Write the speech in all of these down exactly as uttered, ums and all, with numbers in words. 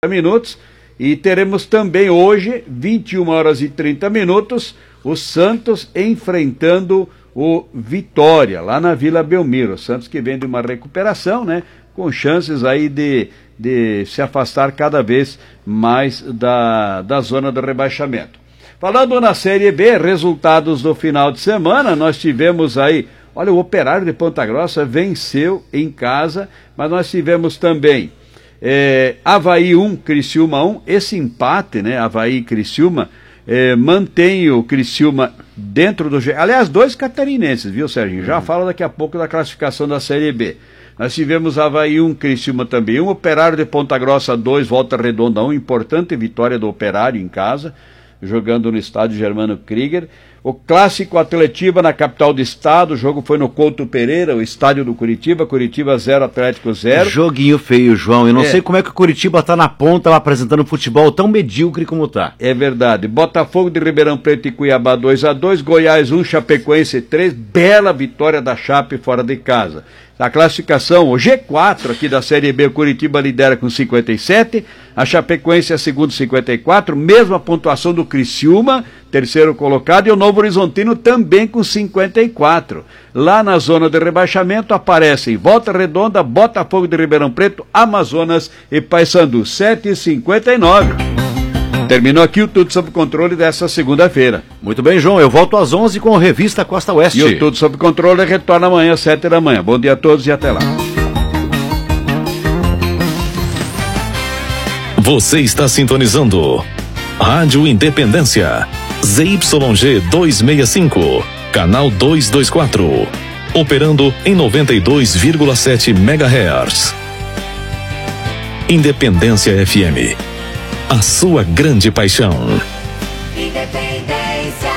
minutos, e teremos também hoje, vinte e uma horas e trinta minutos, o Santos enfrentando o Vitória, lá na Vila Belmiro. O Santos que vem de uma recuperação, né, com chances aí de, de se afastar cada vez mais da, da zona do rebaixamento. Falando na Série B, resultados do final de semana, nós tivemos aí, olha, o Operário de Ponta Grossa venceu em casa, mas nós tivemos também É, Avaí um, Criciúma um, esse empate, né, Avaí e Criciúma, é, mantém o Criciúma dentro do... Aliás, dois catarinenses, viu, Serginho? Já uhum. falo daqui a pouco da classificação da Série B. Nós tivemos Avaí um, Criciúma também um, Operário de Ponta Grossa dois, Volta Redonda um, importante vitória do Operário em casa, jogando no estádio Germano Krieger. O clássico Atletiba na capital do estado, o jogo foi no Couto Pereira, o estádio do Curitiba, Curitiba zero, Atlético zero. Joguinho feio, João, eu não é. sei como é que o Curitiba tá na ponta apresentando futebol tão medíocre como tá. É verdade, Botafogo de Ribeirão Preto e Cuiabá dois a dois, Goiás um, Chapecoense três, bela vitória da Chape fora de casa. A classificação, o G quatro aqui da Série B, o Curitiba lidera com cinquenta e sete, a Chapecoense é segundo, cinquenta e quatro, mesma pontuação do Criciúma, terceiro colocado, e o Novo Horizontino também com cinquenta e quatro. Lá na zona de rebaixamento aparecem Volta Redonda, Botafogo de Ribeirão Preto, Amazonas e Paysandu, sete e cinquenta e nove. Terminou aqui o Tudo Sob Controle dessa segunda-feira. Muito bem, João, eu volto às onze com a Revista Costa Oeste. E o Tudo Sob Controle retorna amanhã às sete da manhã. Bom dia a todos e até lá. Você está sintonizando Rádio Independência, Z Y G duzentos e sessenta e cinco, canal duzentos e vinte e quatro, operando em noventa e dois vírgula sete megahertz. Independência F M, a sua grande paixão. Independência.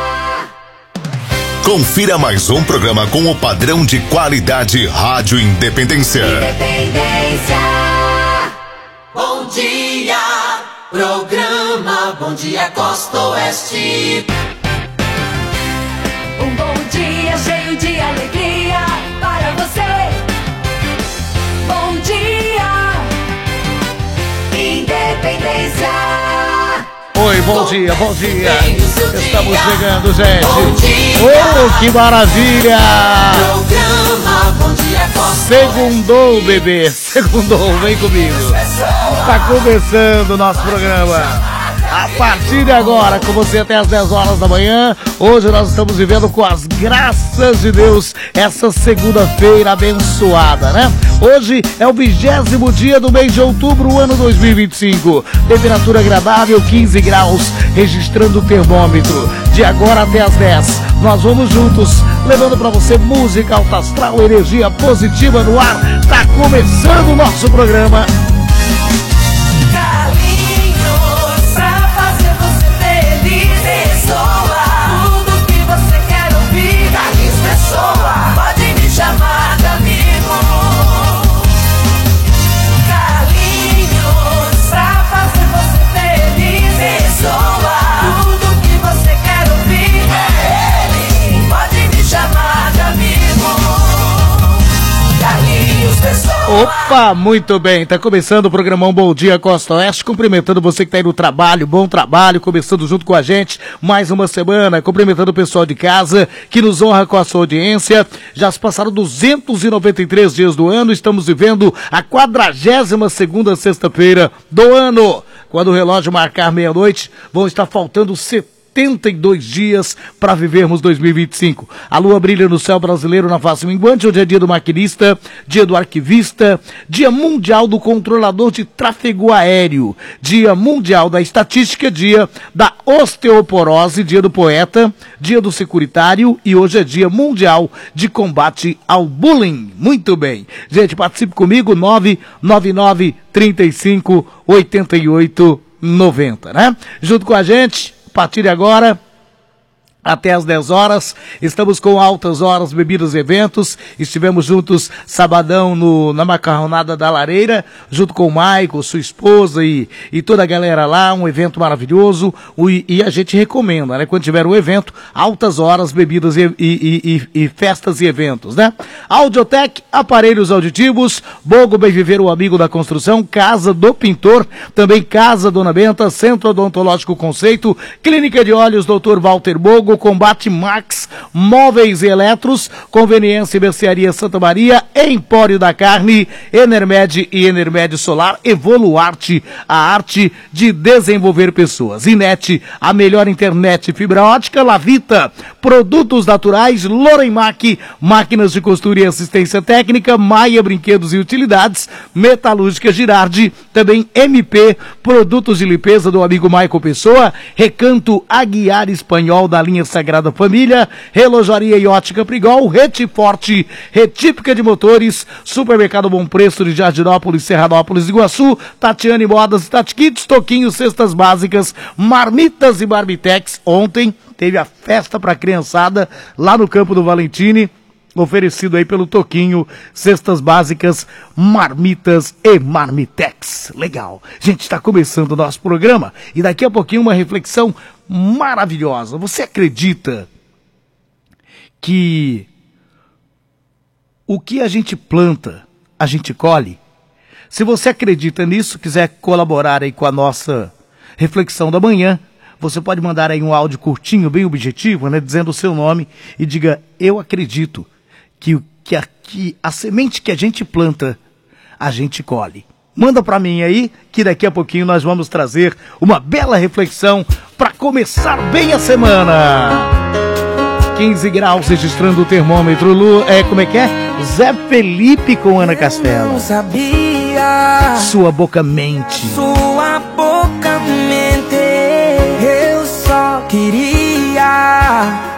Confira mais um programa com o padrão de qualidade Rádio Independência. Independência. Bom dia, programa Bom Dia Costa Oeste. Um bom dia cheio de alegria para você. Bom dia, Independência. Oi, bom dia, bom dia. Estamos chegando, gente. Bom dia. Oh, que maravilha! Programa Bom Dia Costa. Segundou, bebê. Segundou, vem comigo. Tá começando o nosso programa. A partir de agora, com você até às dez horas da manhã. Hoje nós estamos vivendo com as graças de Deus essa segunda-feira abençoada, né? Hoje é o vigésimo dia do mês de outubro, ano dois mil e vinte e cinco. Temperatura agradável, quinze graus, registrando o termômetro. De agora até às dez, nós vamos juntos, levando pra você música alta astral, energia positiva no ar. Tá começando o nosso programa. Pode me chamar de amigo. Carlinhos, pra fazer você feliz. Pessoa, tudo que você quer ouvir é ele. Pode me chamar de amigo. Carlinhos Pessoa. Opa, muito bem, tá começando o programão Bom Dia Costa Oeste, cumprimentando você que tá aí no trabalho, bom trabalho, começando junto com a gente, mais uma semana, cumprimentando o pessoal de casa, que nos honra com a sua audiência. Já se passaram duzentos e noventa e três dias do ano, estamos vivendo a quadragésima segunda sexta-feira do ano. Quando o relógio marcar meia-noite, vão estar faltando setenta e dois dias para vivermos dois mil e vinte e cinco. A lua brilha no céu brasileiro na face minguante. Hoje é dia do maquinista, dia do arquivista, dia mundial do controlador de tráfego aéreo, dia mundial da estatística, dia da osteoporose, dia do poeta, dia do securitário e hoje é dia mundial de combate ao bullying. Muito bem. Gente, participe comigo, nove nove nove, trinta e cinco, oitenta e oito, noventa, né? Junto com a gente, a partir de agora, até às dez horas, estamos com Altas Horas, Bebidas e Eventos, estivemos juntos sabadão no, na Macarronada da Lareira, junto com o Maico, sua esposa e, e toda a galera lá, um evento maravilhoso, o, e a gente recomenda, né, quando tiver um evento, Altas Horas, Bebidas e, e, e, e Festas e Eventos, né? Audiotec, aparelhos auditivos, Bogo Bem Viver, o amigo da construção, Casa do Pintor, também Casa Dona Benta, Centro Odontológico Conceito, Clínica de Olhos, doutor Walter Bogo, Combate Max, Móveis e Eletros, Conveniência e Mercearia Santa Maria, Empório da Carne, Enermed e Enermed Solar, Evoluarte, a arte de desenvolver pessoas. Inet, a melhor internet fibra ótica, Lavita, produtos naturais, Lorenmac, máquinas de costura e assistência técnica, Maia Brinquedos e Utilidades, Metalúrgica Girardi, também M P, produtos de limpeza do amigo Maico Pessoa, Recanto Aguiar Espanhol da linha Sagrada Família, Relojaria e Ótica Prigol, Retiforte, Retípica de Motores, Supermercado Bom Preço de Jardinópolis, Serranópolis, Iguaçu, Tatiane Modas, Tati Kids, Toquinho, Cestas Básicas, Marmitas e Barbitex. Ontem teve a festa para a criançada lá no Campo do Valentini, oferecido aí pelo Toquinho, Cestas Básicas, Marmitas e Marmitex. Legal. Gente, está começando o nosso programa e daqui a pouquinho uma reflexão maravilhosa. Você acredita que o que a gente planta, a gente colhe? Se você acredita nisso, quiser colaborar aí com a nossa reflexão da manhã, você pode mandar aí um áudio curtinho, bem objetivo, né, dizendo o seu nome e diga: eu acredito que, que, a, que a semente que a gente planta, a gente colhe. Manda pra mim aí, que daqui a pouquinho nós vamos trazer uma bela reflexão para começar bem a semana. quinze graus registrando o termômetro. Lu, é, como é que é? Zé Felipe com Ana Castela. Eu não sabia. Sua boca mente. Sua boca mente. Eu só queria